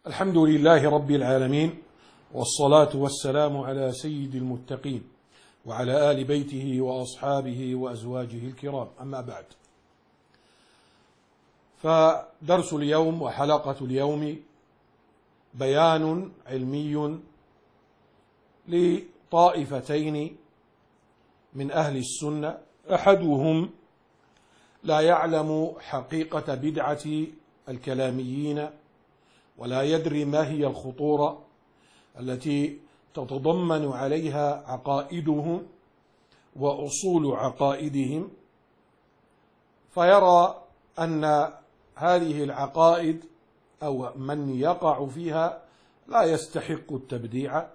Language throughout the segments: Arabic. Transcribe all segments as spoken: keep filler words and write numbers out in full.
الحمد لله رب العالمين، والصلاة والسلام على سيد المتقين وعلى آل بيته وأصحابه وأزواجه الكرام، أما بعد. فدرس اليوم وحلقة اليوم بيان علمي لطائفتين من أهل السنة. أحدهم لا يعلم حقيقة بدعة الكلاميين ولا يدري ما هي الخطورة التي تتضمن عليها عقائدهم وأصول عقائدهم، فيرى أن هذه العقائد أو من يقع فيها لا يستحق التبديع،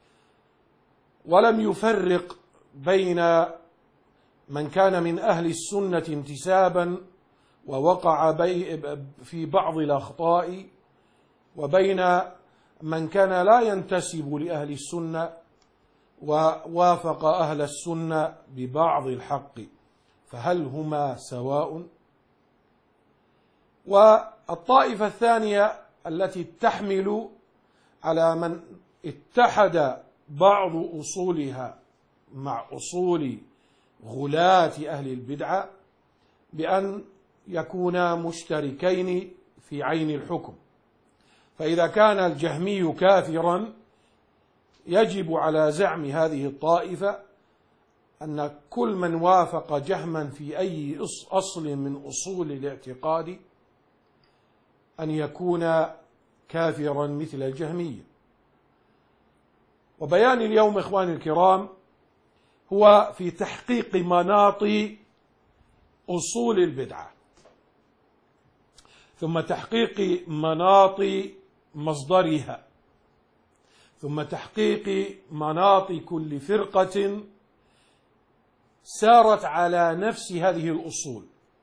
ولم يفرق بين من كان من أهل السنة انتسابا ووقع في بعض الأخطاء وبين من كان لا ينتسب لأهل السنة ووافق أهل السنة ببعض الحق، فهل هما سواء؟ والطائفة الثانية التي تحمل على من اتحد بعض أصولها مع أصول غلاة أهل البدعة بأن يكونا مشتركين في عين الحكم. فإذا كان الجهمي كافرا يجب على زعم هذه الطائفة أن كل من وافق جهما في أي أصل من أصول الاعتقاد أن يكون كافرا مثل الجهمية. وبيان اليوم إخواني الكرام هو في تحقيق مناط أصول البدعة، ثم تحقيق مناط مصدرها، ثم تحقيق مناط كل فرقة سارت على نفس هذه الأصول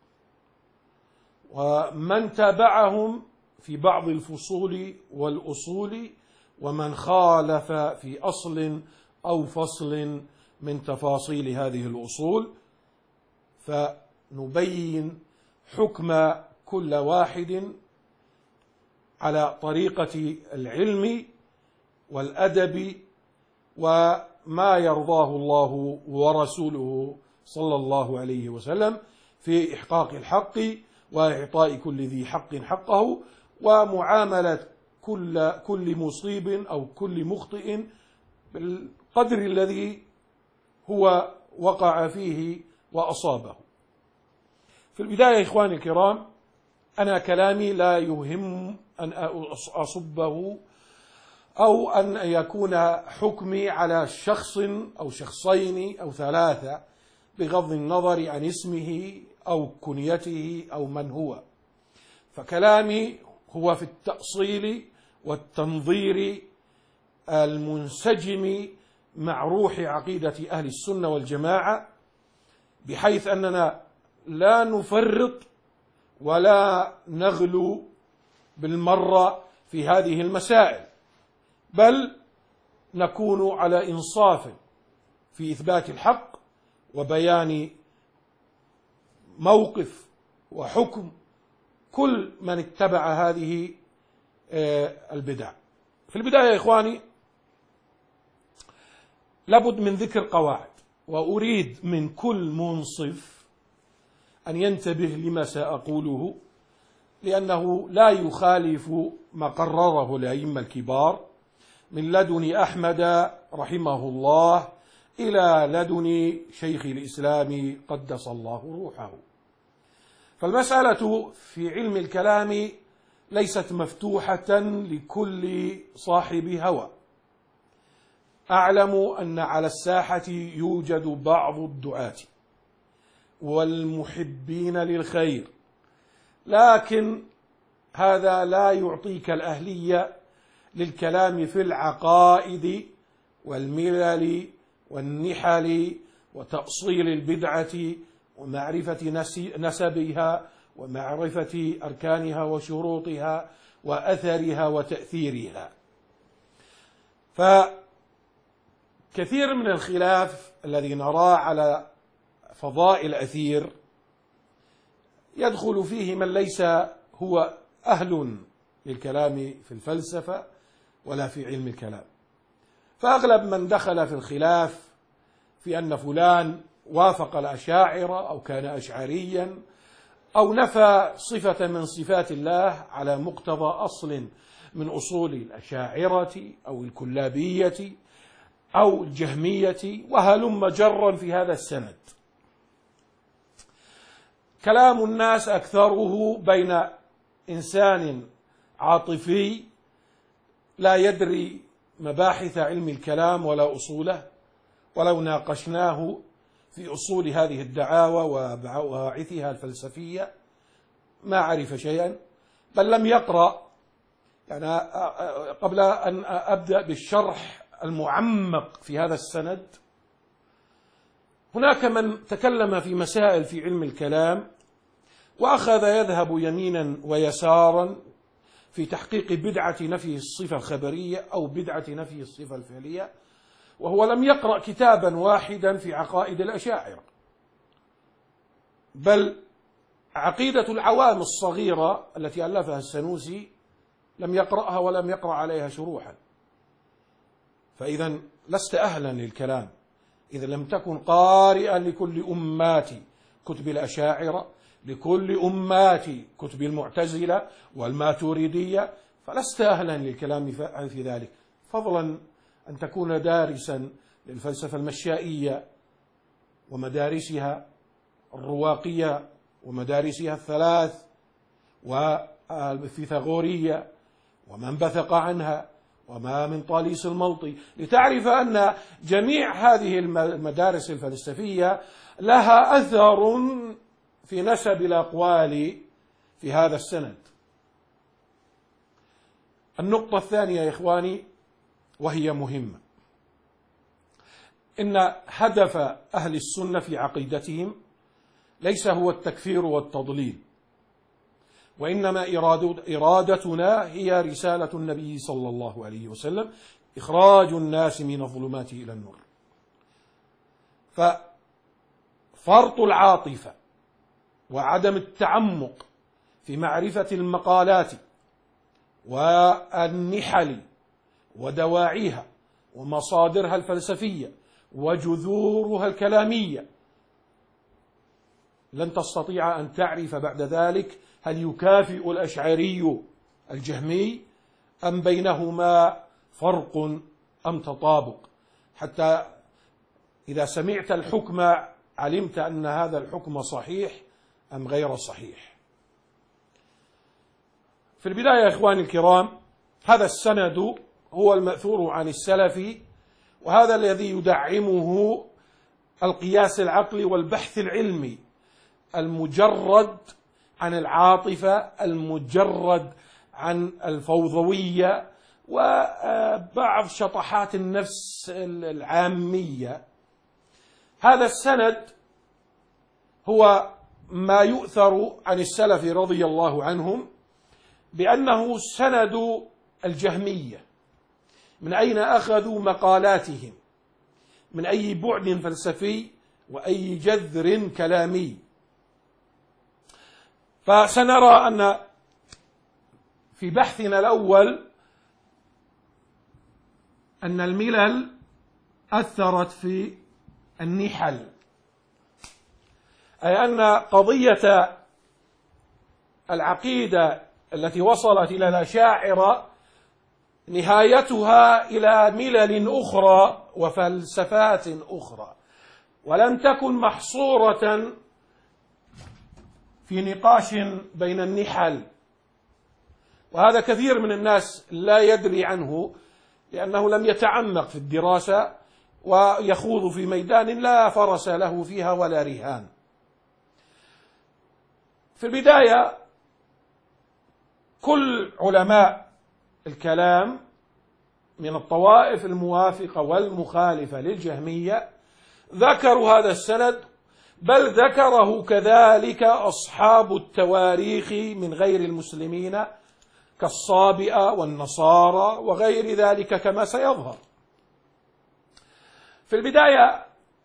ومن تابعهم في بعض الفصول والأصول ومن خالف في أصل أو فصل من تفاصيل هذه الأصول، فنبين حكم كل واحد على طريقة العلم والأدب وما يرضاه الله ورسوله صلى الله عليه وسلم في إحقاق الحق وإعطاء كل ذي حق حقه، ومعاملة كل كل مصيب أو كل مخطئ بالقدر الذي هو وقع فيه وأصابه. في البداية إخواني الكرام، أنا كلامي لا يهم أن أصبه أو أن يكون حكمي على شخص أو شخصين أو ثلاثة بغض النظر عن اسمه أو كنيته أو من هو، فكلامي هو في التأصيل والتنظير المنسجم مع روح عقيدة أهل السنة والجماعة، بحيث أننا لا نفرط ولا نغلو بالمرة في هذه المسائل، بل نكون على إنصاف في إثبات الحق وبيان موقف وحكم كل من اتبع هذه البدع. في البداية يا إخواني لابد من ذكر قواعد، وأريد من كل منصف أن ينتبه لما سأقوله، لأنه لا يخالف ما قرره الأئمة الكبار من لدن أحمد رحمه الله إلى لدن شيخ الإسلام قدس الله روحه. فالمسألة في علم الكلام ليست مفتوحة لكل صاحب هوى. أعلم أن على الساحة يوجد بعض الدعاة والمحبين للخير، لكن هذا لا يعطيك الأهلية للكلام في العقائد والملل والنحل وتأصيل البدعة ومعرفة نسبها ومعرفة أركانها وشروطها وأثرها وتأثيرها. فكثير من الخلاف الذي نراه على فضائل الأثير يدخل فيه من ليس هو أهل للكلام في الفلسفة ولا في علم الكلام. فأغلب من دخل في الخلاف في أن فلان وافق الأشاعرة أو كان أشعريا أو نفى صفة من صفات الله على مقتضى أصل من أصول الأشاعرة أو الكلابية أو الجهمية وهلم جرا في هذا السند. كلام الناس أكثره بين إنسان عاطفي لا يدري مباحث علم الكلام ولا أصوله، ولو ناقشناه في أصول هذه الدعاوى وبواعثها الفلسفية ما عرف شيئا، بل لم يقرأ. يعني قبل أن أبدأ بالشرح المعمق في هذا السند، هناك من تكلم في مسائل في علم الكلام وأخذ يذهب يمينا ويسارا في تحقيق بدعة نفي الصفة الخبرية أو بدعة نفي الصفة الفعلية، وهو لم يقرأ كتابا واحدا في عقائد الأشاعرة، بل عقيدة العوام الصغيرة التي ألفها السنوسي لم يقرأها ولم يقرأ عليها شروحا. فإذا لست أهلا للكلام إذا لم تكن قارئا لكل أمات كتب الأشاعرة، لكل أمات كتب المعتزلة والماتريدية، فلست أهلا للكلام في ذلك، فضلا أن تكون دارسا للفلسفة المشائية ومدارسها الرواقية ومدارسها الثلاث والفيثاغورية ومن بثق عنها وما من طاليس الملطي، لتعرف أن جميع هذه المدارس الفلسفية لها أثر في نسب الأقوال في هذا السند. النقطة الثانية يا إخواني وهي مهمة، إن هدف أهل السنة في عقيدتهم ليس هو التكفير والتضليل، وإنما إرادتنا هي رسالة النبي صلى الله عليه وسلم، إخراج الناس من الظلمات إلى النور. ففرط العاطفة وعدم التعمق في معرفة المقالات والنحل ودواعيها ومصادرها الفلسفية وجذورها الكلامية لن تستطيع أن تعرف بعد ذلك هل يكافئ الأشعري الجهمي أم بينهما فرق أم تطابق، حتى إذا سمعت الحكم علمت أن هذا الحكم صحيح أم غير صحيح. في البداية يا إخواني الكرام، هذا السند هو المأثور عن السلف، وهذا الذي يدعمه القياس العقلي والبحث العلمي المجرد عن العاطفة، المجرد عن الفوضوية وبعض شطحات النفس العامية. هذا السند هو ما يؤثر عن السلف رضي الله عنهم بأنه سند الجهمية. من أين أخذوا مقالاتهم؟ من أي بعد فلسفي وأي جذر كلامي؟ فسنرى أن في بحثنا الأول أن الملل أثرت في النحل، أي أن قضية العقيدة التي وصلت إلى الأشاعرة نهايتها إلى ملل أخرى وفلسفات أخرى، ولم تكن محصورة في نقاش بين النحل. وهذا كثير من الناس لا يدري عنه لأنه لم يتعمق في الدراسة ويخوض في ميدان لا فرس له فيها ولا رهان. في البداية كل علماء الكلام من الطوائف الموافقة والمخالفة للجهمية ذكروا هذا السند، بل ذكره كذلك أصحاب التواريخ من غير المسلمين كالصابئة والنصارى وغير ذلك كما سيظهر. في البداية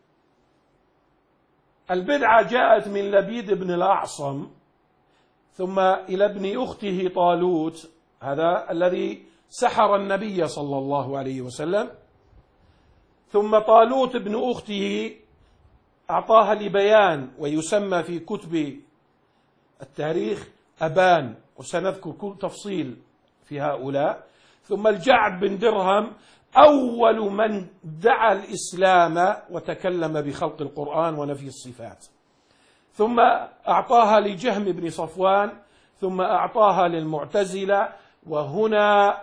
البدعة جاءت من لبيد بن الأعصم ثم إلى ابن أخته طالوت هذا الذي سحر النبي صلى الله عليه وسلم. ثم طالوت ابن أخته أعطاها لبيان، ويسمى في كتب التاريخ أبان، وسنذكر كل تفصيل في هؤلاء. ثم الجعد بن درهم أول من دعا الإسلام وتكلم بخلق القرآن ونفي الصفات. ثم أعطاها لجهم بن صفوان، ثم أعطاها للمعتزلة. وهنا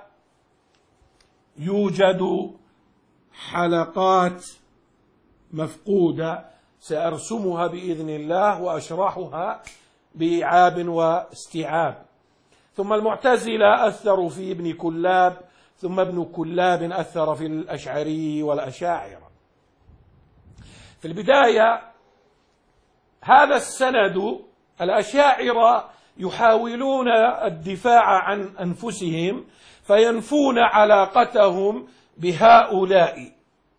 يوجد حلقات مفقودة سأرسمها بإذن الله وأشرحها بإيعاب واستيعاب. ثم المعتزلة أثروا في ابن كلاب، ثم ابن كلاب أثر في الأشعري والأشاعرة. في البداية هذا السند الأشاعرة يحاولون الدفاع عن أنفسهم فينفون علاقتهم بهؤلاء،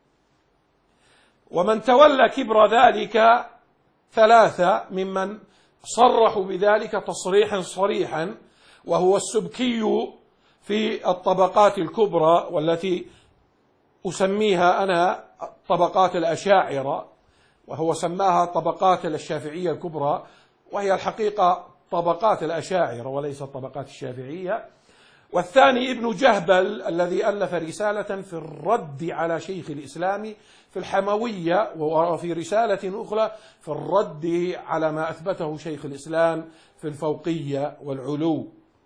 ومن تولى كبر ذلك ثلاثة ممن صرحوا بذلك تصريحا صريحا، وهو السبكي في الطبقات الكبرى، والتي أسميها أنا طبقات الأشاعرة، وهو سماها طبقات الشافعية الكبرى، وهي الحقيقة طبقات الأشاعرة وليس طبقات الشافعية. والثاني ابن جهبل الذي ألف رسالة في الرد على شيخ الإسلام في الحموية، وفي رسالة أخرى في الرد على ما أثبته شيخ الإسلام في الفوقية والعلو.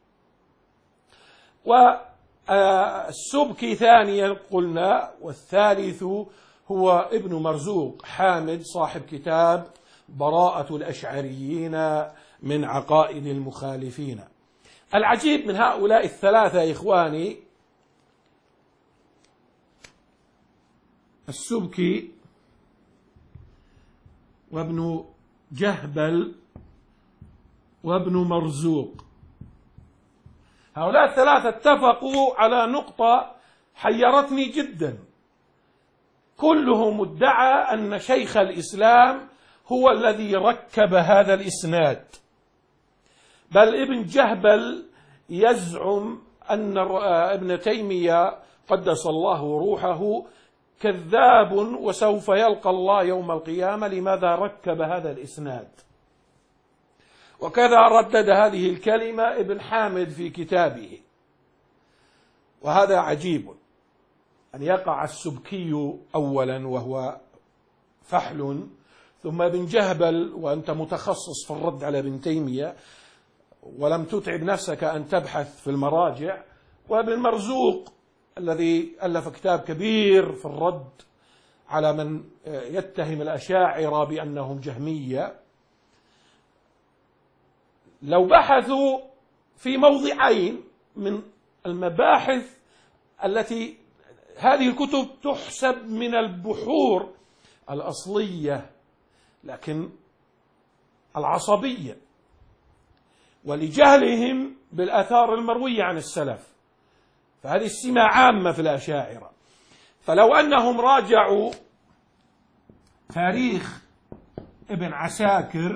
والسبكي ثانيا قلنا. والثالث هو ابن مرزوق حامد صاحب كتاب براءة الأشعريين من عقائد المخالفين. العجيب من هؤلاء الثلاثة يا إخواني السبكي وابن جهبل وابن مرزوق، هؤلاء الثلاثة اتفقوا على نقطة حيرتني جدا. كلهم ادعى أن شيخ الإسلام هو الذي ركب هذا الإسناد، بل ابن جهبل يزعم أن ابن تيمية قدس الله روحه كذاب وسوف يلقى الله يوم القيامة، لماذا ركب هذا الإسناد؟ وكذا ردد هذه الكلمة ابن حامد في كتابه. وهذا عجيب أن يقع السبكي أولا وهو فحل، ثم ابن جهبل وأنت متخصص في الرد على ابن تيمية ولم تتعب نفسك أن تبحث في المراجع، وابن مرزوق الذي ألف كتاب كبير في الرد على من يتهم الأشاعرة بأنهم جهمية. لو بحثوا في موضعين من المباحث التي هذه الكتب تحسب من البحور الأصلية لكن العصبية، ولجهلهم بالآثار المروية عن السلف، فهذه السمة عامة في الأشاعرة. فلو أنهم راجعوا تاريخ ابن عساكر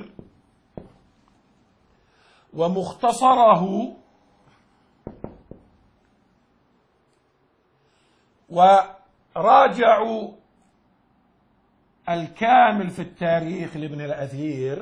ومختصره وراجعوا الكامل في التاريخ لابن الأثير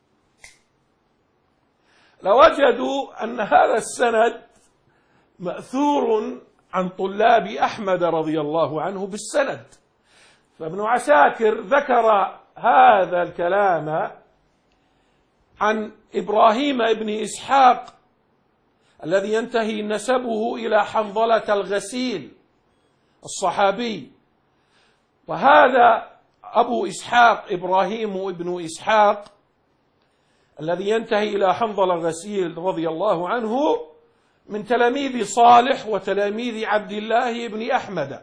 لوجدوا أن هذا السند مأثور عن طلاب أحمد رضي الله عنه بالسند. فابن عساكر ذكر هذا الكلام عن إبراهيم ابن إسحاق الذي ينتهي نسبه إلى حنظلة الغسيل الصحابي، وهذا أبو إسحاق إبراهيم ابن إسحاق الذي ينتهي إلى حنظلة الغسيل رضي الله عنه من تلاميذ صالح وتلاميذ عبد الله بن أحمد.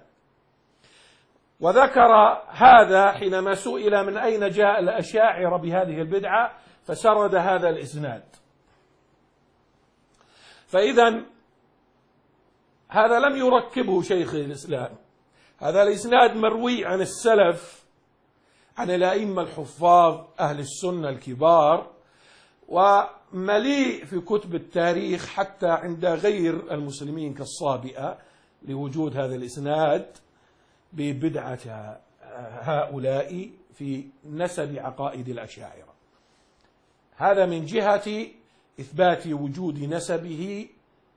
وذكر هذا حينما سئل من أين جاء الأشاعرة بهذه البدعة فسرد هذا الإسناد. فإذا هذا لم يركبه شيخ الإسلام، هذا الإسناد مروي عن السلف عن الأئمة الحفاظ أهل السنة الكبار، ومن مليء في كتب التاريخ حتى عند غير المسلمين كالصابئة لوجود هذا الإسناد ببدعة هؤلاء في نسب عقائد الأشاعرة. هذا من جهة إثبات وجود نسبه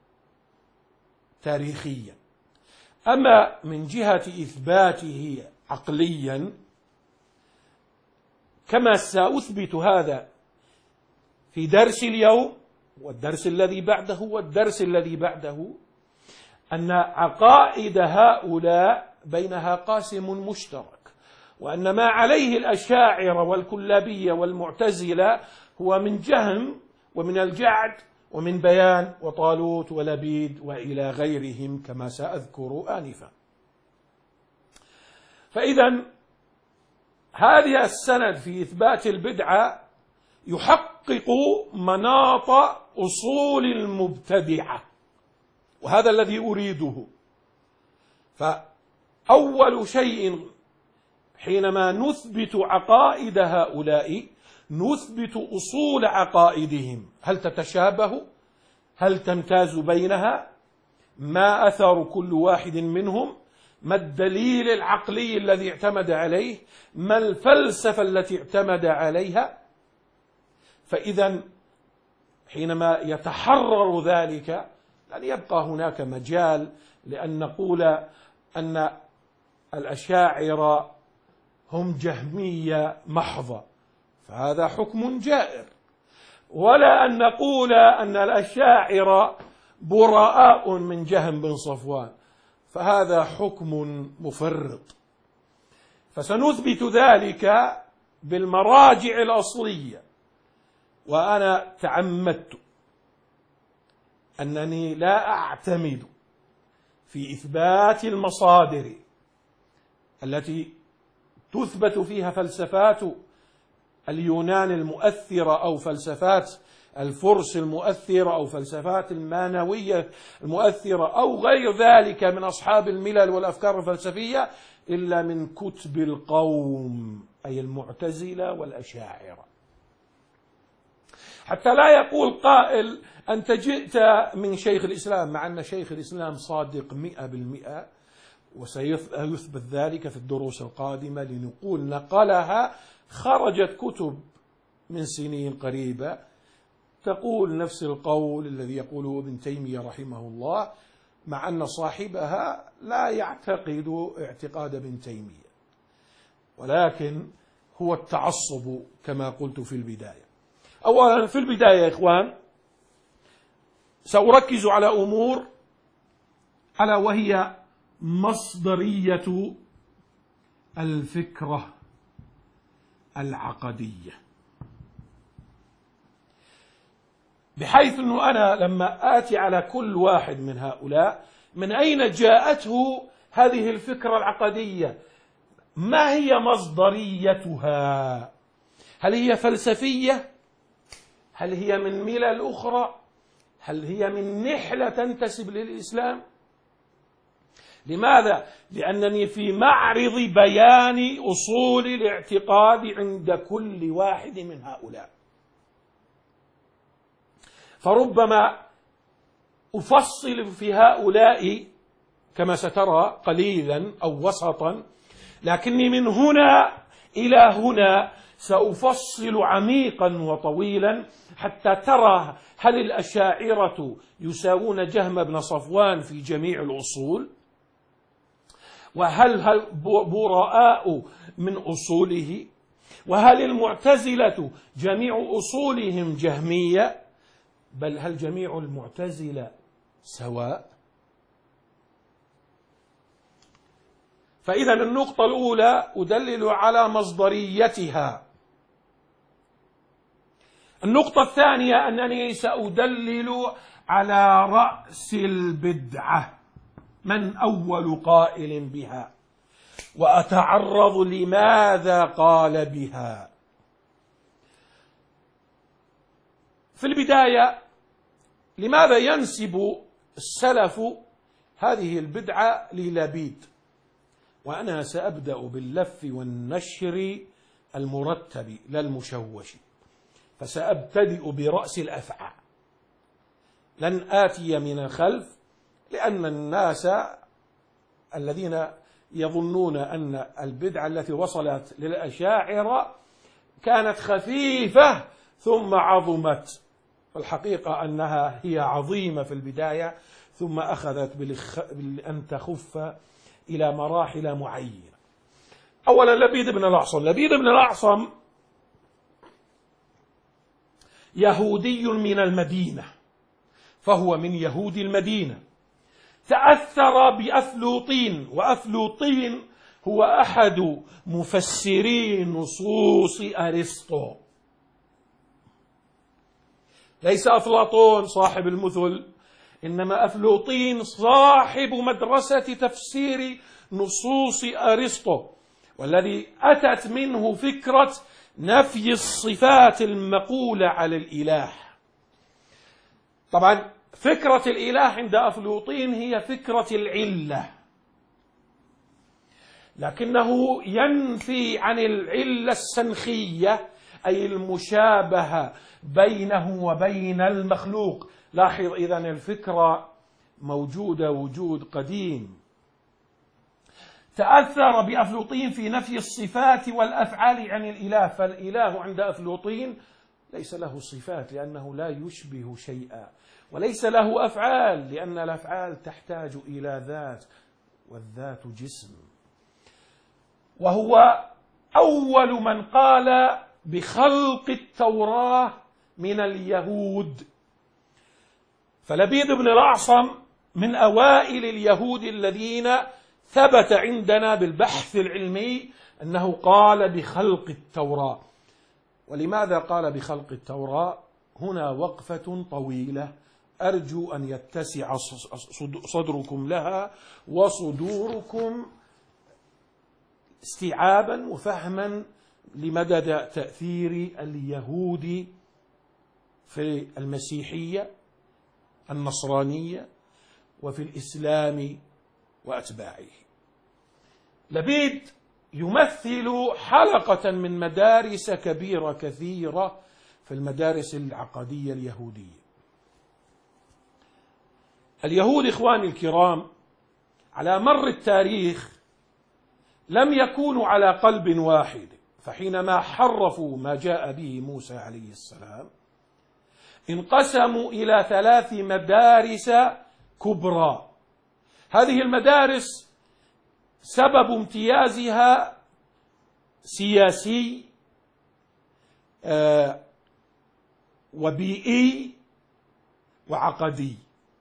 تاريخيا. أما من جهة إثباته عقليا كما سأثبت هذا في درس اليوم والدرس الذي بعده والدرس الذي بعده، أن عقائد هؤلاء بينها قاسم مشترك، وأن ما عليه الأشاعرة والكلابية والمعتزلة هو من جهم ومن الجعد ومن بيان وطالوت ولبيد وإلى غيرهم كما سأذكر آنفا. فإذا هذه السند في إثبات البدعة يحقق مناط أصول المبتدعة، وهذا الذي أريده. فأول شيء حينما نثبت عقائد هؤلاء نثبت أصول عقائدهم، هل تتشابه؟ هل تمتاز بينها؟ ما أثر كل واحد منهم؟ ما الدليل العقلي الذي اعتمد عليه؟ ما الفلسفة التي اعتمد عليها؟ فإذا حينما يتحرر ذلك لن يبقى هناك مجال لأن نقول أن الأشاعرة هم جهمية محضة، فهذا حكم جائر، ولا أن نقول أن الأشاعرة براء من جهم بن صفوان، فهذا حكم مفرط. فسنثبت ذلك بالمراجع الأصلية. وأنا تعمدت أنني لا أعتمد في إثبات المصادر التي تثبت فيها فلسفات اليونان المؤثرة أو فلسفات الفرس المؤثرة أو فلسفات المانوية المؤثرة أو غير ذلك من أصحاب الملل والأفكار الفلسفية إلا من كتب القوم، أي المعتزلة والأشاعرة، حتى لا يقول قائل أنت جئت من شيخ الإسلام، مع أن شيخ الإسلام صادق مئة بالمئة، وسيثبت ذلك في الدروس القادمة لنقول نقلها، خرجت كتب من سنين قريبة تقول نفس القول الذي يقوله ابن تيمية رحمه الله، مع أن صاحبها لا يعتقد اعتقاد ابن تيمية، ولكن هو التعصب كما قلت في البداية. أولا في البداية يا إخوان سأركز على أمور ألا وهي مصدرية الفكرة العقدية، بحيث أنه أنا لما آتي على كل واحد من هؤلاء من أين جاءته هذه الفكرة العقدية، ما هي مصدريتها، هل هي فلسفية، هل هي من ملل أخرى، هل هي من نحلة تنتسب للإسلام؟ لماذا؟ لأنني في معرض بيان أصول الاعتقاد عند كل واحد من هؤلاء، فربما أفصل في هؤلاء كما سترى قليلا أو وسطا، لكني من هنا إلى هنا سأفصل عميقا وطويلا حتى ترى هل الأشاعرة يساوون جهم بن صفوان في جميع الأصول، وهل هل براء من أصوله، وهل المعتزلة جميع أصولهم جهمية، بل هل جميع المعتزلة سواء؟ فإذا النقطة الأولى أدلل على مصدريتها. النقطة الثانية أنني سأدلل على رأس البدعة، من أول قائل بها، وأتعرض لماذا قال بها. في البداية لماذا ينسب السلف هذه البدعة للبيد؟ وأنا سأبدأ باللف والنشر المرتب لا المشوش. فسأبتدئ برأس الأفعى، لن آتي من الخلف، لأن الناس الذين يظنون أن البدعة التي وصلت للأشاعرة كانت خفيفة ثم عظمت، الحقيقة أنها هي عظيمة في البداية ثم أخذت بأن تخف إلى مراحل معينة. أولا لبيد بن الأعصم. لبيد بن الأعصم يهودي من المدينة، فهو من يهود المدينة، تأثر بأفلوطين، وأفلوطين هو أحد مفسري نصوص أرسطو، ليس أفلاطون صاحب المثل، إنما أفلوطين صاحب مدرسة تفسير نصوص أرسطو، والذي أتت منه فكرة نفي الصفات المقولة على الإله. طبعا فكرة الإله عند أفلوطين هي فكرة العلة، لكنه ينفي عن العلة السنخية، أي المشابهة بينه وبين المخلوق. لاحظ إذن الفكرة موجودة وجود قديم. تأثر بأفلوطين في نفي الصفات والأفعال عن الإله، فالإله عند أفلوطين ليس له صفات لأنه لا يشبه شيئا، وليس له أفعال لأن الأفعال تحتاج إلى ذات، والذات جسم. وهو أول من قال بخلق التوراة من اليهود. فلبيد بن الأعصم من أوائل اليهود الذين ثبت عندنا بالبحث العلمي أنه قال بخلق التوراة. ولماذا قال بخلق التوراة؟ هنا وقفة طويلة أرجو أن يتسع صدركم لها وصدوركم استيعابا وفهما لمدى تأثير اليهود في المسيحية النصرانية وفي الإسلام وأتباعه. لبيد يمثل حلقة من مدارس كبيرة كثيرة في المدارس العقدية اليهودية. اليهود إخواني الكرام على مر التاريخ لم يكونوا على قلب واحد، فحينما حرفوا ما جاء به موسى عليه السلام انقسموا إلى ثلاث مدارس كبرى. هذه المدارس سبب امتيازها سياسي آه وبيئي وعقدي.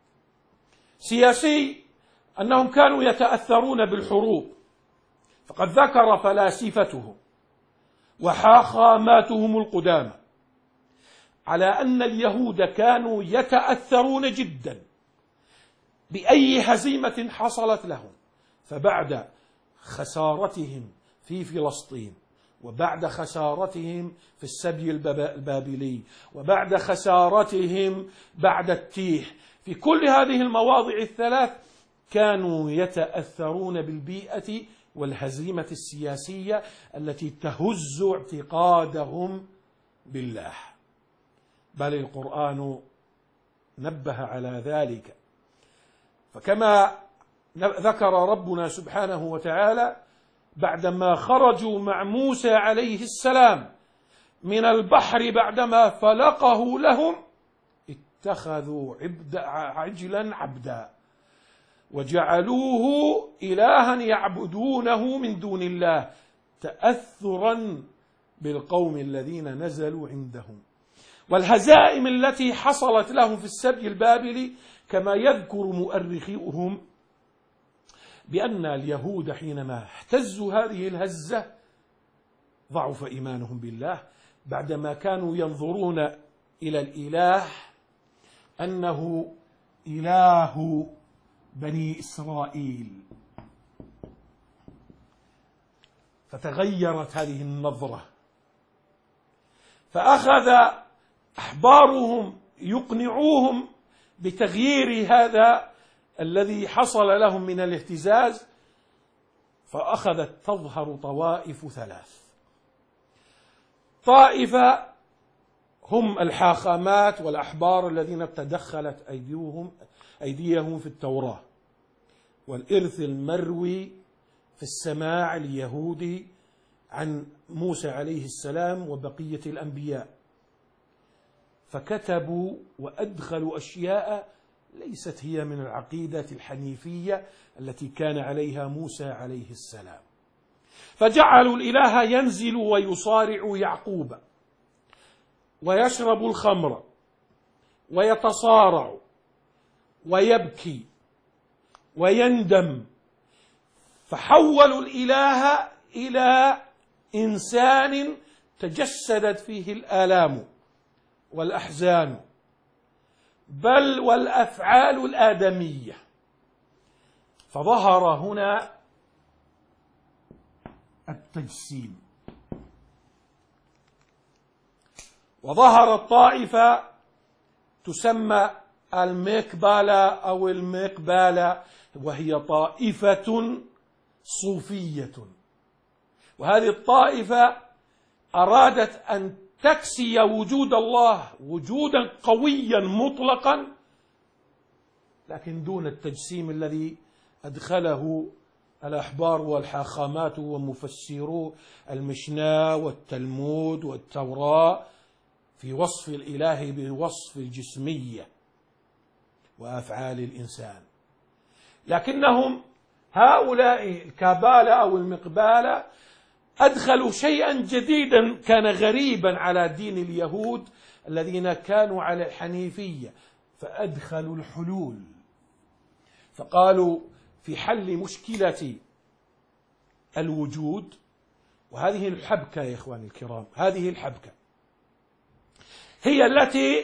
سياسي أنهم كانوا يتأثرون بالحروب، فقد ذكر فلاسفتهم وحاخاماتهم القدامى على أن اليهود كانوا يتأثرون جدا بأي هزيمة حصلت لهم، فبعد خسارتهم في فلسطين، وبعد خسارتهم في السبي البابلي، وبعد خسارتهم بعد التيح، في كل هذه المواضع الثلاث كانوا يتأثرون بالبيئة والهزيمة السياسية التي تهز اعتقادهم بالله، بل القرآن نبه على ذلك. فكما ذكر ربنا سبحانه وتعالى بعدما خرجوا مع موسى عليه السلام من البحر بعدما فلقه لهم اتخذوا عجلا عبدا وجعلوه إلها يعبدونه من دون الله تأثرا بالقوم الذين نزلوا عندهم. والهزائم التي حصلت لهم في السبي البابلي كما يذكر مؤرخوهم بأن اليهود حينما اهتزوا هذه الهزة ضعف إيمانهم بالله، بعدما كانوا ينظرون إلى الإله أنه إله بني إسرائيل، فتغيرت هذه النظرة، فأخذ أحبارهم يقنعوهم بتغيير هذا الذي حصل لهم من الاهتزاز، فأخذت تظهر طوائف ثلاث. طائفة هم الحاخامات والأحبار الذين تدخلت أيديهم أيديهم في التوراة، والإرث المروي في السماع اليهودي عن موسى عليه السلام وبقية الأنبياء، فكتبوا وأدخلوا أشياء ليست هي من العقيدة الحنيفية التي كان عليها موسى عليه السلام. فجعلوا الإله ينزل ويصارع يعقوب ويشرب الخمر ويتصارع ويبكي ويندم، فحولوا الإله إلى إنسان تجسدت فيه الآلام والأحزان بل والأفعال الآدمية. فظهر هنا التجسيم، وظهرت طائفة تسمى المقبلة أو المقبالة، وهي طائفة صوفية، وهذه الطائفة أرادت أن تكسي وجود الله وجودا قويا مطلقا، لكن دون التجسيم الذي أدخله الأحبار والحاخامات ومفسرو المشناه والتلمود والتوراة في وصف الإله بوصف الجسمية وأفعال الإنسان. لكنهم هؤلاء الكابالة أو المقبالة أدخلوا شيئا جديدا كان غريبا على دين اليهود الذين كانوا على الحنيفية، فأدخلوا الحلول، فقالوا في حل مشكلة الوجود، وهذه الحبكة يا إخواني الكرام، هذه الحبكة هي التي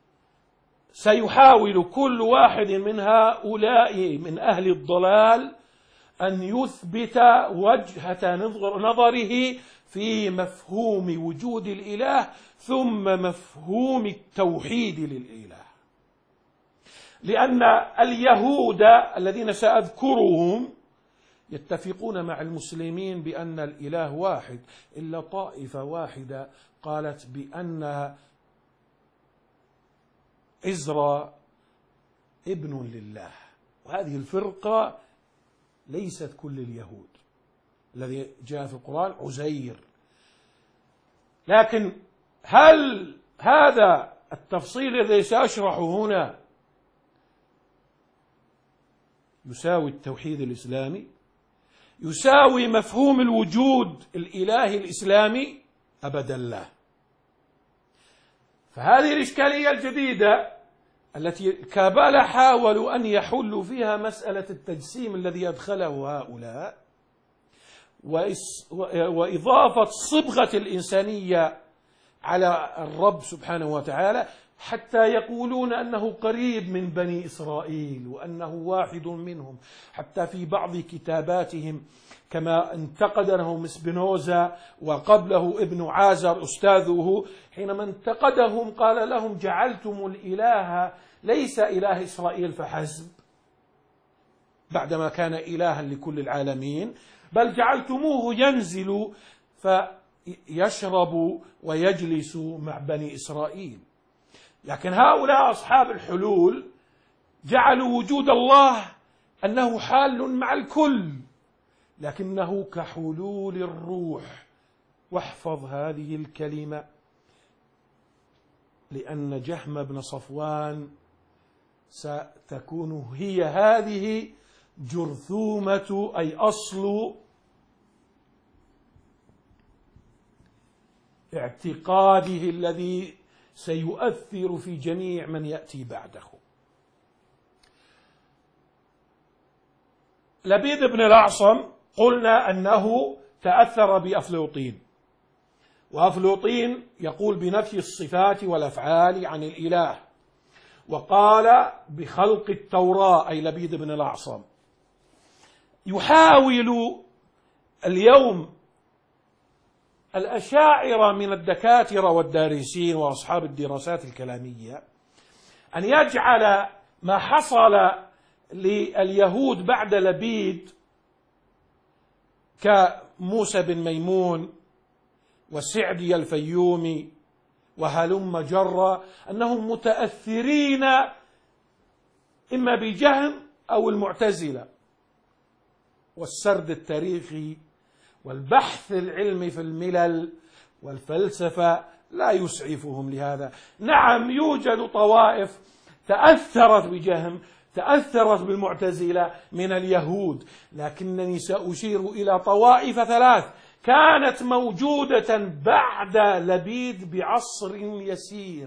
سيحاول كل واحد من هؤلاء من أهل الضلال أن يثبت وجهة نظره في مفهوم وجود الإله ثم مفهوم التوحيد للإله. لأن اليهود الذين سأذكرهم يتفقون مع المسلمين بأن الإله واحد، إلا طائفة واحدة قالت بأن عزرا ابن لله، وهذه الفرقة ليست كل اليهود الذي جاء في القرآن عزير. لكن هل هذا التفصيل الذي سأشرحه هنا يساوي التوحيد الإسلامي؟ يساوي مفهوم الوجود الإلهي الإسلامي؟ أبدا لا. فهذه الإشكالية الجديدة التي الكابالة حاولوا أن يحلوا فيها مسألة التجسيم الذي يدخله هؤلاء، وإضافة صبغة الإنسانية على الرب سبحانه وتعالى حتى يقولون أنه قريب من بني إسرائيل وأنه واحد منهم. حتى في بعض كتاباتهم كما انتقدهم سبينوزا وقبله ابن عازر أستاذه، حينما انتقدهم قال لهم جعلتم الإله ليس إله إسرائيل فحسب بعدما كان إلها لكل العالمين، بل جعلتموه ينزل فيشرب ويجلس مع بني إسرائيل. لكن هؤلاء أصحاب الحلول جعلوا وجود الله أنه حال مع الكل، لكنه كحلول الروح. واحفظ هذه الكلمة، لأن جهم بن صفوان ستكون هي هذه جرثومة أي أصل اعتقاده الذي سيؤثر في جميع من يأتي بعده. لبيد بن الأعصم قلنا أنه تأثر بأفلاطين، وأفلاطين يقول بنفي الصفات والأفعال عن الإله، وقال بخلق التوراة أي لبيد بن الأعصم. يحاول اليوم الأشاعرة من الدكاترة والدارسين وأصحاب الدراسات الكلامية أن يجعل ما حصل لليهود بعد لبيد كموسى بن ميمون وسعدي الفيومي وهلم جرى أنهم متأثرين إما بجهم أو المعتزلة، والسرد التاريخي والبحث العلمي في الملل والفلسفة لا يسعفهم لهذا. نعم يوجد طوائف تأثرت بجهم، تأثرت بالمعتزلة من اليهود، لكنني سأشير إلى طوائف ثلاث كانت موجودة بعد لبيد بعصر يسير،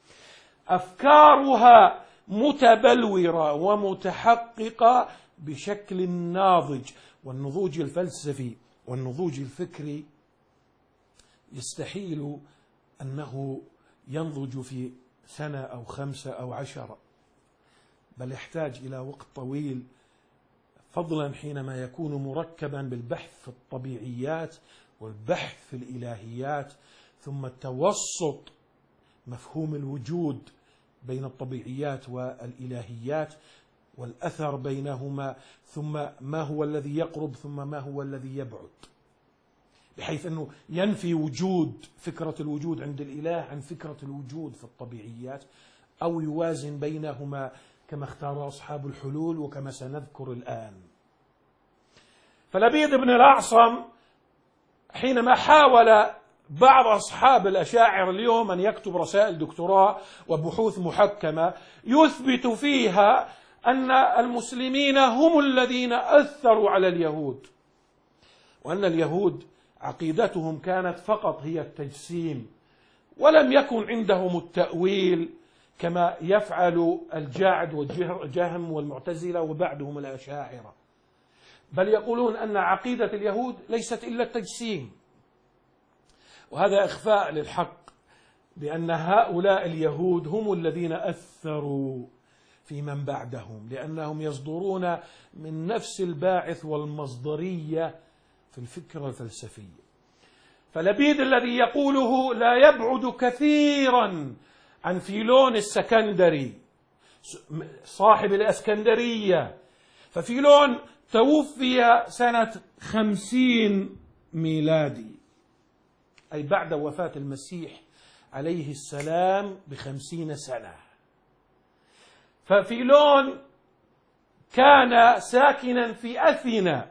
أفكارها متبلورة ومتحققة بشكل ناضج، والنضوج الفلسفي والنضوج الفكري يستحيل أنه ينضج في سنة أو خمسة أو عشرة، بل يحتاج إلى وقت طويل، فضلا حينما يكون مركبا بالبحث في الطبيعيات والبحث في الإلهيات، ثم التوسط مفهوم الوجود بين الطبيعيات والإلهيات والأثر بينهما، ثم ما هو الذي يقرب ثم ما هو الذي يبعد، بحيث أنه ينفي وجود فكرة الوجود عند الإله عن فكرة الوجود في الطبيعيات، أو يوازن بينهما كما اختار أصحاب الحلول وكما سنذكر الآن. فلبيد بن الأعصم حينما حاول بعض أصحاب الأشاعرة اليوم أن يكتب رسائل دكتوراه وبحوث محكمة يثبت فيها أن المسلمين هم الذين أثروا على اليهود، وأن اليهود عقيدتهم كانت فقط هي التجسيم، ولم يكن عندهم التأويل كما يفعل الجاعد والجهم والمعتزلة وبعدهم الأشاعرة، بل يقولون أن عقيدة اليهود ليست إلا التجسيم. وهذا إخفاء للحق، بأن هؤلاء اليهود هم الذين أثروا في من بعدهم، لأنهم يصدرون من نفس الباعث والمصدرية في الفكرة الفلسفية. فلبيد الذي يقوله لا يبعد كثيرا عن فيلون السكندري صاحب الإسكندرية، ففيلون توفي سنة خمسين ميلادي، أي بعد وفاة المسيح عليه السلام بخمسين سنة. ففيلون كان ساكنا في أثينا،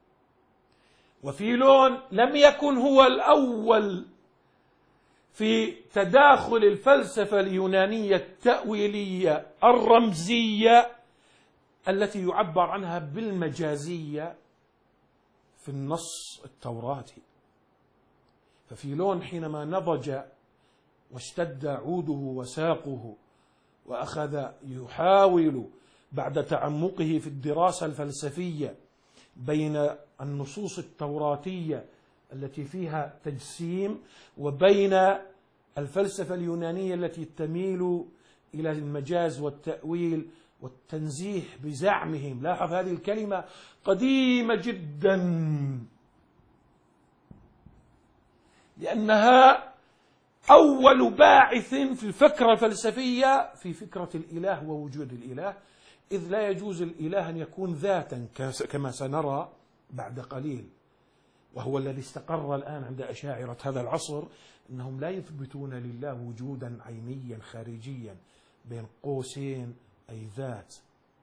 وفيلون لم يكن هو الأول في تداخل الفلسفة اليونانية التأويلية الرمزية التي يعبر عنها بالمجازية في النص التوراتي. ففيلون حينما نضج واشتد عوده وساقه وأخذ يحاول بعد تعمقه في الدراسة الفلسفية بين النصوص التوراتية التي فيها تجسيم وبين الفلسفة اليونانية التي تميل إلى المجاز والتأويل والتنزيه بزعمهم. لاحظ هذه الكلمة قديمة جدا، لأنها أول باعث في الفكرة الفلسفية في فكرة الإله ووجود الإله، إذ لا يجوز الإله أن يكون ذاتا كما سنرى بعد قليل، وهو الذي استقر الآن عند أشاعرة هذا العصر، أنهم لا يثبتون لله وجودا عينيا خارجيا بين قوسين أي ذات.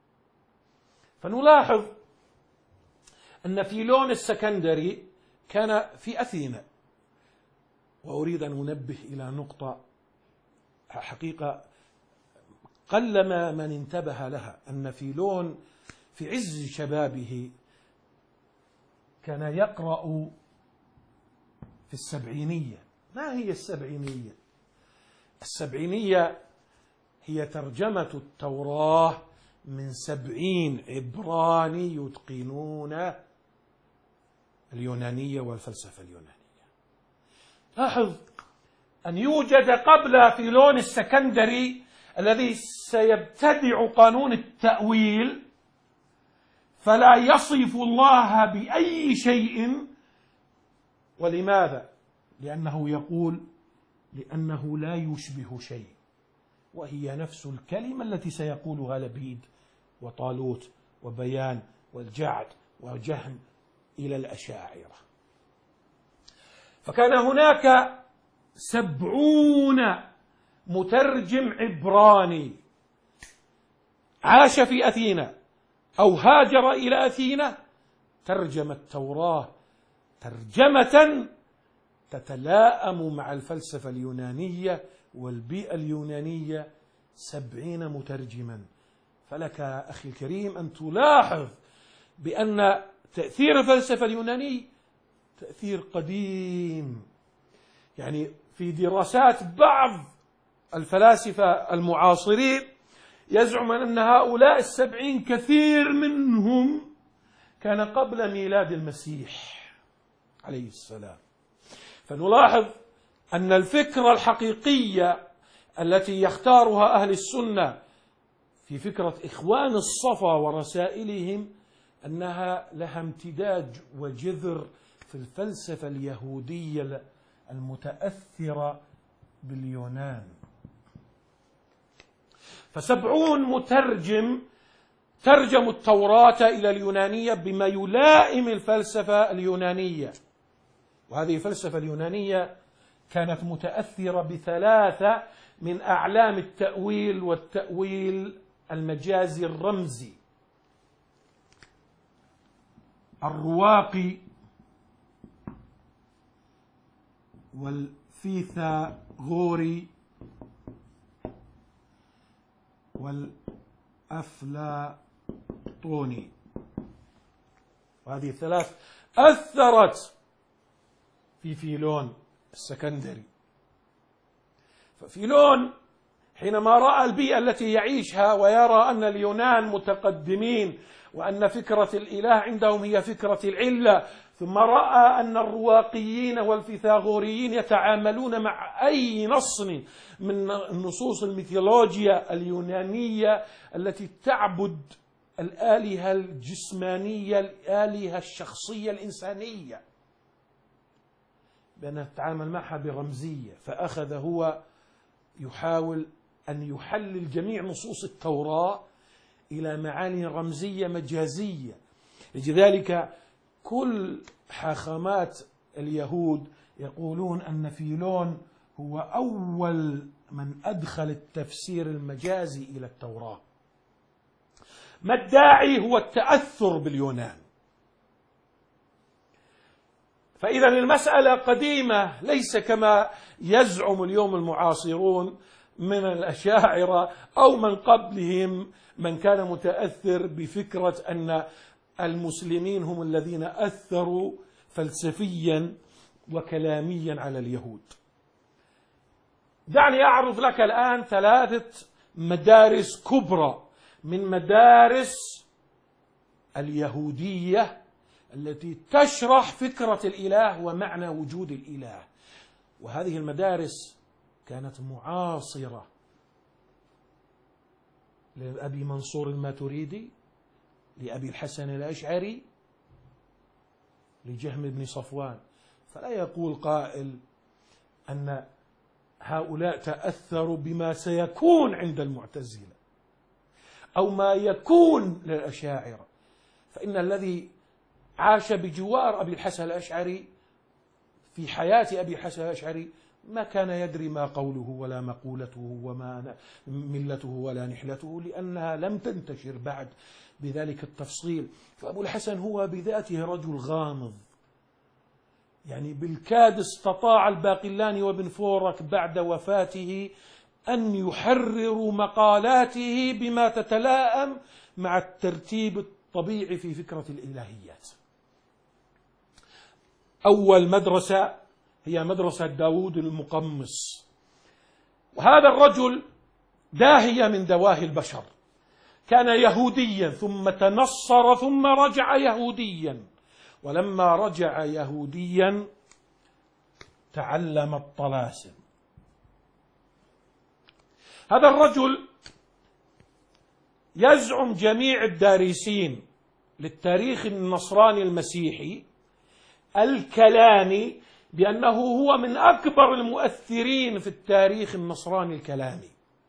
فنلاحظ أن فيلون السكندري كان في أثينا، وأريد أن أنبه إلى نقطة حقيقة قلما من انتبه لها، أن فيلون في عز شبابه كان يقرأ في السبعينية. ما هي السبعينية؟ السبعينية هي ترجمة التوراة من سبعين عبراني يتقنون اليونانية والفلسفة اليونانية. لاحظ أن يوجد قبل فيلون السكندري الذي سيبتدع قانون التأويل، فلا يصف الله بأي شيء. ولماذا؟ لأنه يقول لأنه لا يشبه شيء، وهي نفس الكلمة التي سيقولها لبيد وطالوت وبيان والجعد وجهم إلى الأشاعرة. فكان هناك سبعون مترجم عبراني عاش في أثينا أو هاجر إلى أثينا، ترجم التوراة ترجمة تتلائم مع الفلسفة اليونانية والبيئة اليونانية، سبعين مترجما. فلك أخي الكريم أن تلاحظ بأن تأثير الفلسفة اليوناني تأثير قديم. يعني في دراسات بعض الفلاسفة المعاصرين يزعم أن هؤلاء السبعين كثير منهم كان قبل ميلاد المسيح عليه السلام. فنلاحظ أن الفكرة الحقيقية التي يختارها أهل السنة في فكرة إخوان الصفا ورسائلهم أنها لها امتداد وجذر في الفلسفة اليهودية المتأثرة باليونان. فسبعون مترجم ترجموا التوراة إلى اليونانية بما يلائم الفلسفة اليونانية، وهذه الفلسفة اليونانية كانت متأثرة بثلاثة من أعلام التأويل والتأويل المجازي الرمزي: الرواقي والفيثاغوري والأفلاطوني. وهذه الثلاث أثرت في فيلون السكندري. ففيلون حينما رأى البيئة التي يعيشها ويرى أن اليونان متقدمين وأن فكرة الإله عندهم هي فكرة العلة، ثم رأى أن الرواقيين والفيثاغوريين يتعاملون مع أي نص من نصوص الميثولوجيا اليونانية التي تعبد الآلهة الجسمانية، الآلهة الشخصية الإنسانية، بأنها تتعامل معها برمزية. فأخذ هو يحاول أن يحلل جميع نصوص التوراة إلى معاني رمزية مجازية. لذلك كل حاخامات اليهود يقولون أن فيلون هو أول من أدخل التفسير المجازي إلى التوراة. ما الداعي هو التأثر باليونان. فإذا المسألة قديمة، ليس كما يزعم اليوم المعاصرون من الأشاعرة أو من قبلهم من كان متأثر بفكرة أن المسلمين هم الذين أثروا فلسفيا وكلاميا على اليهود. دعني أعرض لك الآن ثلاثة مدارس كبرى من مدارس اليهودية التي تشرح فكرة الإله ومعنى وجود الإله. وهذه المدارس كانت معاصرة لأبي منصور الماتريدي، لأبي الحسن الأشعري، لجهم بن صفوان. فلا يقول قائل أن هؤلاء تأثروا بما سيكون عند المعتزلة أو ما يكون للأشاعرة، فإن الذي عاش بجوار أبي الحسن الأشعري في حياة أبي الحسن الأشعري ما كان يدري ما قوله ولا مقولته وما ملته ولا نحلته، لأنها لم تنتشر بعد بذلك التفصيل. فأبو الحسن هو بذاته رجل غامض، يعني بالكاد استطاع الباقلاني وابن فورك بعد وفاته أن يحرروا مقالاته بما تتلائم مع الترتيب الطبيعي في فكرة الإلهيات. أول مدرسة هي مدرسة داود المقمص، وهذا الرجل داهية من دواهي البشر، كان يهوديا ثم تنصر ثم رجع يهوديا، ولما رجع يهوديا تعلم الطلاسم. هذا الرجل يزعم جميع الدارسين للتاريخ النصراني المسيحي الكلامي بأنه هو من أكبر المؤثرين في التاريخ النصراني الكلامي،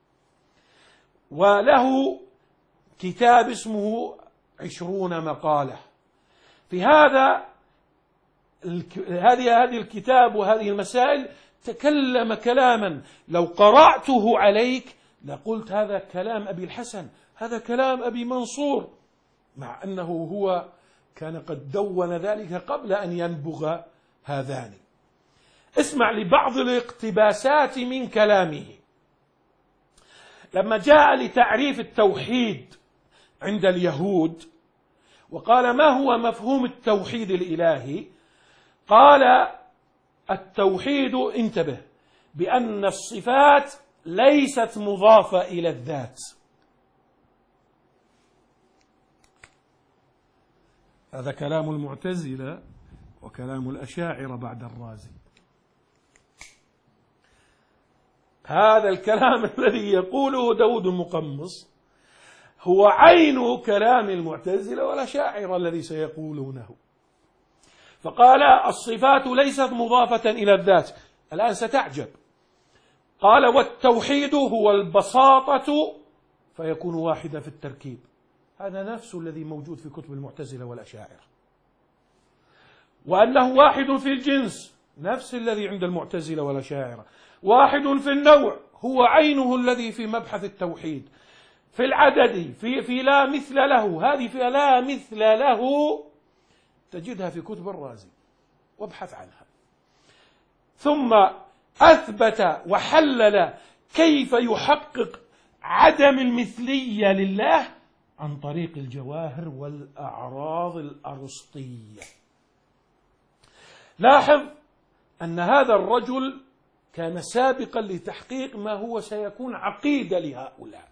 وله كتاب اسمه عشرون مقالة. في هذا هذه هذه الكتاب وهذه المسائل تكلم كلاما لو قرأته عليك لقلت هذا كلام أبي الحسن، هذا كلام أبي منصور، مع أنه هو كان قد دون ذلك قبل أن ينبغ هذان. اسمع لبعض الاقتباسات من كلامه. لما جاء لتعريف التوحيد عند اليهود وقال ما هو مفهوم التوحيد الإلهي، قال التوحيد، انتبه، بأن الصفات ليست مضافة إلى الذات. هذا كلام المعتزلة وكلام الأشاعرة بعد الرازي. هذا الكلام الذي يقوله داود المقمص هو عين كلام المعتزلة والأشاعرة الذي سيقولونه. فقال الصفات ليست مضافة إلى الذات. الآن ستعجب، قال والتوحيد هو البساطة فيكون واحدا في التركيب. هذا نفس الذي موجود في كتب المعتزلة والأشاعرة. وأنه واحد في الجنس، نفس الذي عند المعتزلة والأشاعرة. واحد في النوع، هو عينه الذي في مبحث التوحيد. في العدد، في, في لا مثل له، هذه في لا مثل له تجدها في كتب الرازي وابحث عنها. ثم أثبت وحلل كيف يحقق عدم المثلية لله عن طريق الجواهر والأعراض الأرسطية. لاحظ أن هذا الرجل كان سابقا لتحقيق ما هو سيكون عقيدة لهؤلاء.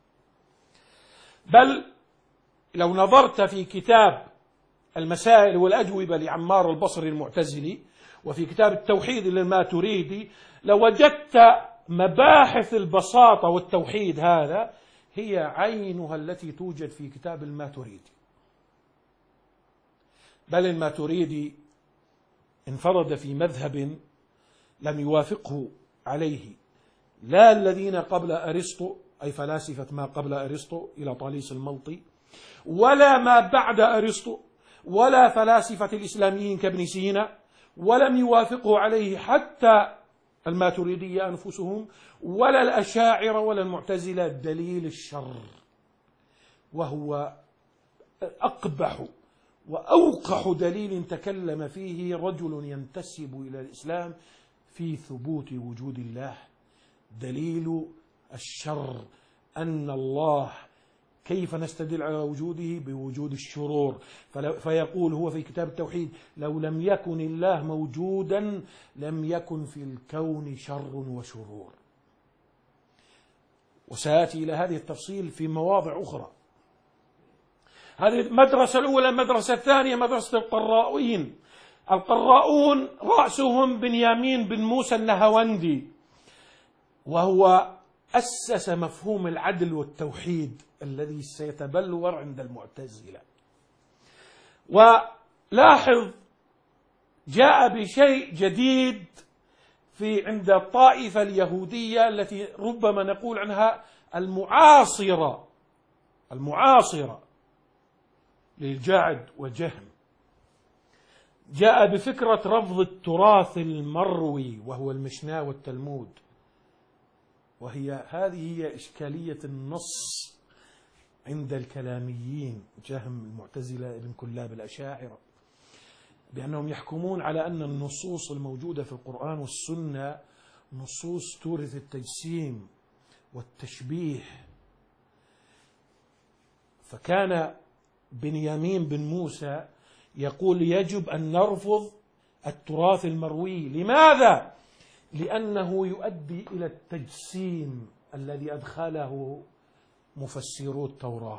بل لو نظرت في كتاب المسائل والأجوبة لعمار البصري المعتزلي وفي كتاب التوحيد للماتريدي لوجدت مباحث البساطة والتوحيد هذا هي عينها التي توجد في كتاب الماتريدي. بل الماتريدي انفرد في مذهب لم يوافقه عليه لا الذين قبل أرسطو، أي فلاسفة ما قبل أرسطو إلى طاليس الملطي، ولا ما بعد أرسطو، ولا فلاسفة الإسلاميين كابن سينا، ولم يوافقه عليه حتى الماتريدية أنفسهم، ولا الأشاعرة ولا المعتزلة، دليل الشر، وهو أقبح وأوقح دليل تكلم فيه رجل ينتسب إلى الإسلام في ثبوت وجود الله. دليل الشر أن الله كيف نستدل على وجوده؟ بوجود الشرور. فيقول هو في كتاب التوحيد لو لم يكن الله موجودا لم يكن في الكون شر وشرور. وسيأتي إلى هذه التفصيل في مواضع أخرى. هذه المدرسة الأولى. المدرسة الثانية مدرسة القراؤين. القراؤون رأسهم بنيامين بن موسى النهاوندي، وهو أسس مفهوم العدل والتوحيد الذي سيتبلور عند المعتزلة. ولاحظ جاء بشيء جديد في عند الطائفة اليهودية التي ربما نقول عنها المعاصرة المعاصرة للجعد وجهم. جاء بفكرة رفض التراث المروي وهو المشناه والتلمود، وهي هذه هي إشكالية النص عند الكلاميين جهم المعتزلة ابن كلاب الأشاعرة، بأنهم يحكمون على أن النصوص الموجودة في القرآن والسنة نصوص تورث التجسيم والتشبيه. فكان بنيامين بن موسى يقول يجب أن نرفض التراث المروي. لماذا؟ لأنه يؤدي إلى التجسيم الذي أدخله مفسرو التوراة،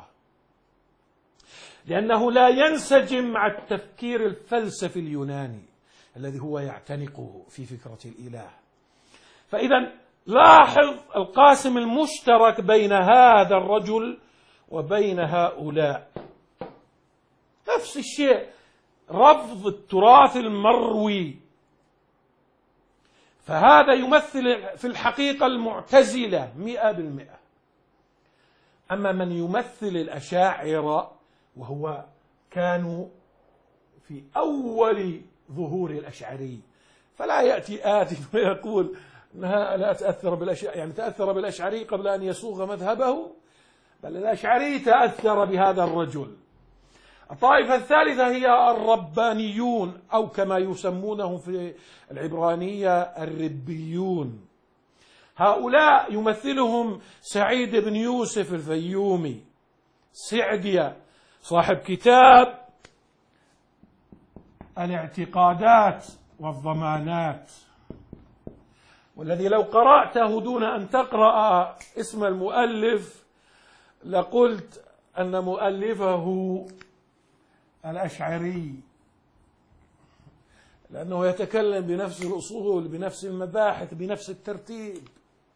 لأنه لا ينسجم مع التفكير الفلسفي اليوناني الذي هو يعتنقه في فكرة الإله. فإذا لاحظ القاسم المشترك بين هذا الرجل وبين هؤلاء نفس الشيء، رفض التراث المروي. فهذا يمثل في الحقيقة المعتزلة مئة بالمئة. أما من يمثل الأشاعرة وهو كانوا في أول ظهور الأشعري، فلا يأتي آت ويقول لا أتأثر بالأشعري، يعني تأثر بالأشعري قبل أن يصوغ مذهبه، بل الأشعري تأثر بهذا الرجل. الطائفة الثالثة هي الربانيون، أو كما يسمونه في العبرانية الربيون. هؤلاء يمثلهم سعيد بن يوسف الفيومي سعدية، صاحب كتاب الاعتقادات والضمانات، والذي لو قرأته دون أن تقرأ اسم المؤلف لقلت أن مؤلفه الأشعري، لأنه يتكلم بنفس الأصول، بنفس المباحث، بنفس الترتيب.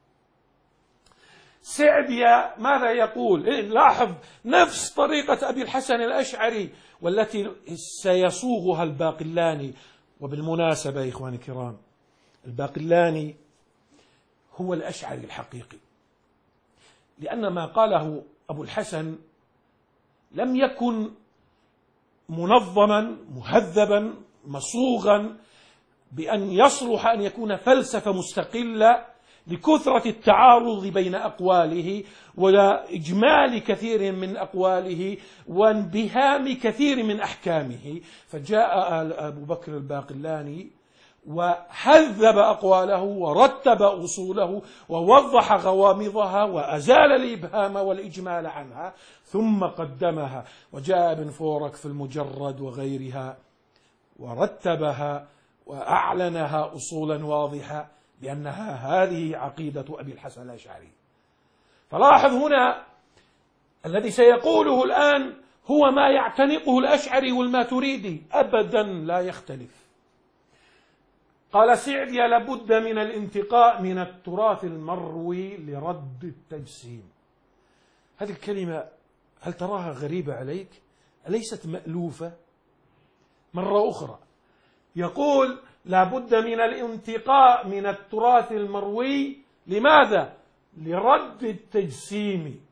سعدية ماذا يقول؟ لاحظ نفس طريقة أبي الحسن الأشعري والتي سيصوغها الباقلاني. وبالمناسبة يا إخواني الكرام، الباقلاني هو الأشعري الحقيقي، لأن ما قاله أبو الحسن لم يكن منظما مهذبا مصوغا بأن يصلح أن يكون فلسفة مستقلة لكثرة التعارض بين أقواله وإجمال كثير من أقواله وانبهام كثير من أحكامه. فجاء أبو بكر الباقلاني وهذب أقواله ورتب أصوله ووضح غوامضها وأزال الإبهام والإجمال عنها، ثم قدمها. وجاء ابن فورك في المجرد وغيرها ورتبها وأعلنها أصولا واضحة بأنها هذه عقيدة أبي الحسن الأشعري. فلاحظ هنا الذي سيقوله الآن هو ما يعتنقه الأشعري والماتريدي، أبدا لا يختلف. قال سعدي: لابد من الانتقاء من التراث المروي لرد التجسيم. هذه الكلمة هل تراها غريبة عليك؟ أليست مألوفة؟ مرة أخرى يقول لابد من الانتقاء من التراث المروي، لماذا؟ لرد التجسيم،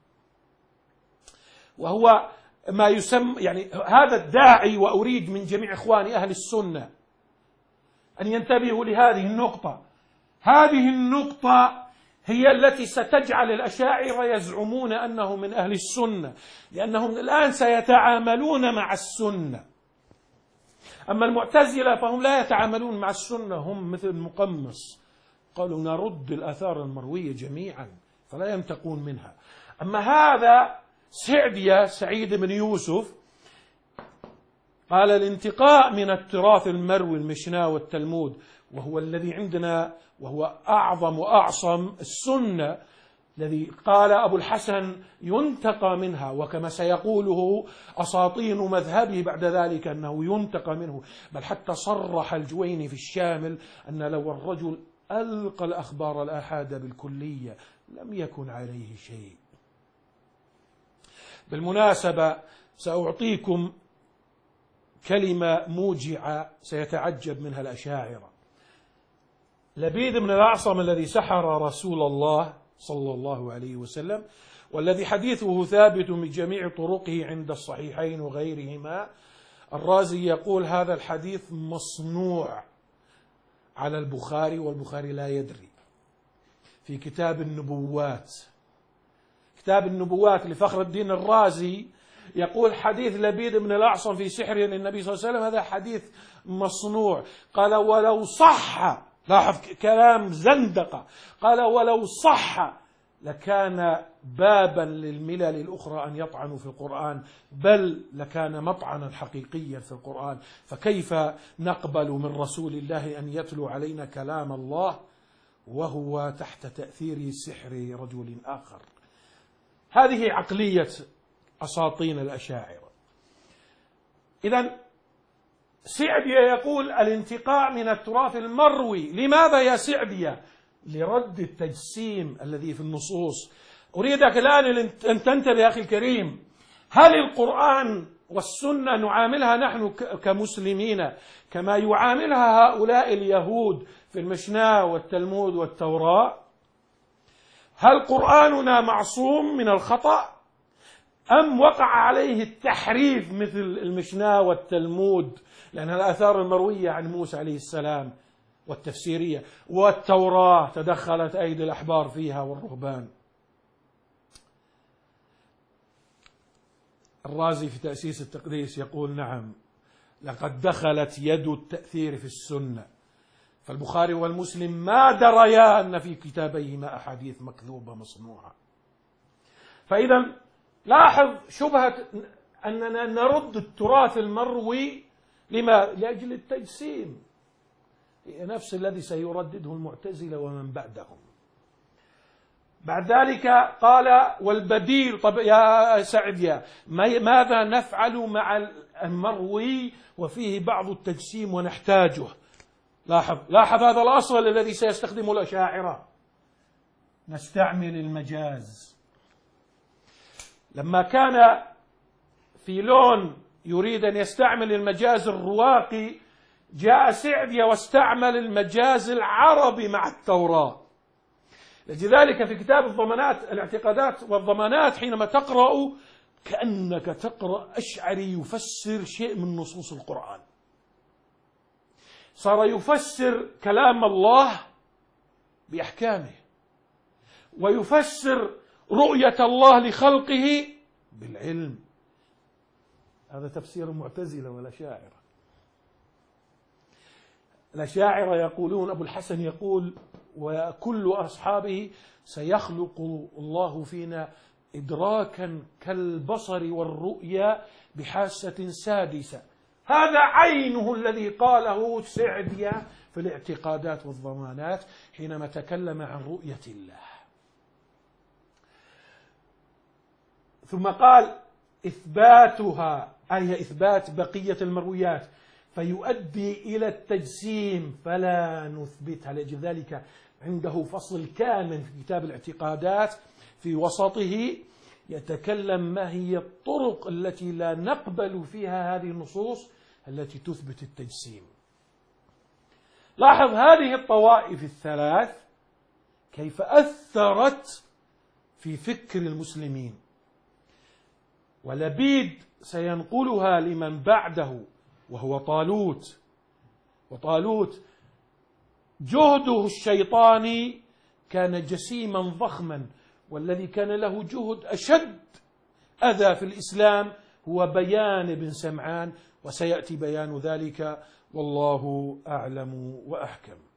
وهو ما يسمى، يعني هذا الداعي. وأريد من جميع إخواني أهل السنة أن ينتبهوا لهذه النقطة. هذه النقطة هي التي ستجعل الأشاعرة يزعمون أنه من أهل السنة، لأنهم الآن سيتعاملون مع السنة. أما المعتزلة فهم لا يتعاملون مع السنة، هم مثل المقمص، قالوا نرد الآثار المروية جميعا فلا ينتقون منها. أما هذا سعدية سعيد بن يوسف قال الانتقاء من التراث المروي، المشناه والتلمود، وهو الذي عندنا وهو أعظم وأعصم السنة، الذي قال أبو الحسن ينتقى منها، وكما سيقوله أساطين مذهبه بعد ذلك أنه ينتقى منه. بل حتى صرح الجويني في الشامل أن لو الرجل ألقى الأخبار الآحاد بالكلية لم يكن عليه شيء. بالمناسبة سأعطيكم كلمة موجعة سيتعجب منها الأشاعرة. لبيد بن الأعصم الذي سحر رسول الله صلى الله عليه وسلم، والذي حديثه ثابت بجميع طرقه عند الصحيحين وغيرهما، الرازي يقول هذا الحديث مصنوع على البخاري والبخاري لا يدري. في كتاب النبوات، كتاب النبوات لفخر الدين الرازي يقول حديث لبيد بن الأعصم في سحره للنبي صلى الله عليه وسلم هذا حديث مصنوع. قال ولو صح، لاحظ كلام زندقة، قال ولو صح لكان بابا للملل الأخرى أن يطعنوا في القرآن، بل لكان مطعنا حقيقيا في القرآن. فكيف نقبل من رسول الله أن يتلو علينا كلام الله وهو تحت تأثير سحر رجل آخر؟ هذه عقلية أساطين الأشاعرة. إذن سعدية يقول الانتقاء من التراث المروي. لماذا يا سعدية؟ لرد التجسيم الذي في النصوص. أريدك الآن أن تنتبه يا أخي الكريم، هل القرآن والسنة نعاملها نحن كمسلمين كما يعاملها هؤلاء اليهود في المشناه والتلمود والتوراة؟ هل قرآننا معصوم من الخطأ أم وقع عليه التحريف مثل المشناه والتلمود؟ لأن الآثار المروية عن موسى عليه السلام والتفسيرية. والتوراة تدخلت أيدي الأحبار فيها والرهبان. الرازي في تأسيس التقديس يقول: نعم، لقد دخلت يد التأثير في السنة، فالبخاري والمسلم ما دريا أن في كتابيهما أحاديث مكذوبة مصنوعة. فإذا لاحظ شبهة أننا نرد التراث المروي لما؟ لأجل التجسيم، نفس الذي سيردده المعتزلة ومن بعدهم. بعد ذلك قال: والبديل. طب يا سعد، يا ماذا نفعل مع المروي وفيه بعض التجسيم ونحتاجه؟ لاحظ لاحظ هذا الأصل الذي سيستخدمه الأشاعرة: نستعمل المجاز. لما كان فيلون يريد أن يستعمل المجاز الرواقي، جاء سعدية واستعمل المجاز العربي مع التوراة. لذلك في كتاب الضمانات، الاعتقادات والضمانات، حينما تقرأ كأنك تقرأ أشعري يفسر شيء من نصوص القرآن. صار يفسر كلام الله بأحكامه، ويفسر رؤية الله لخلقه بالعلم. هذا تفسير المعتزلة والأشاعرة. الأشاعرة يقولون، أبو الحسن يقول: وكل أصحابه سيخلق الله فينا إدراكا كالبصر والرؤيا بحاسة سادسة. هذا عينه الذي قاله سعدية في الاعتقادات والضمانات حينما تكلم عن رؤية الله. ثم قال: إثباتها، أي إثبات بقية المرويات، فيؤدي إلى التجسيم فلا نثبتها. لذلك عنده فصل كامل في كتاب الاعتقادات في وسطه يتكلم ما هي الطرق التي لا نقبل فيها هذه النصوص التي تثبت التجسيم. لاحظ هذه الطوائف الثلاث كيف أثرت في فكر المسلمين، ولبيد سينقلها لمن بعده وهو طالوت. وطالوت جهده الشيطاني كان جسيما ضخما، والذي كان له جهد أشد أذى في الإسلام هو بيان بن سمعان، وسيأتي بيان ذلك، والله أعلم وأحكم.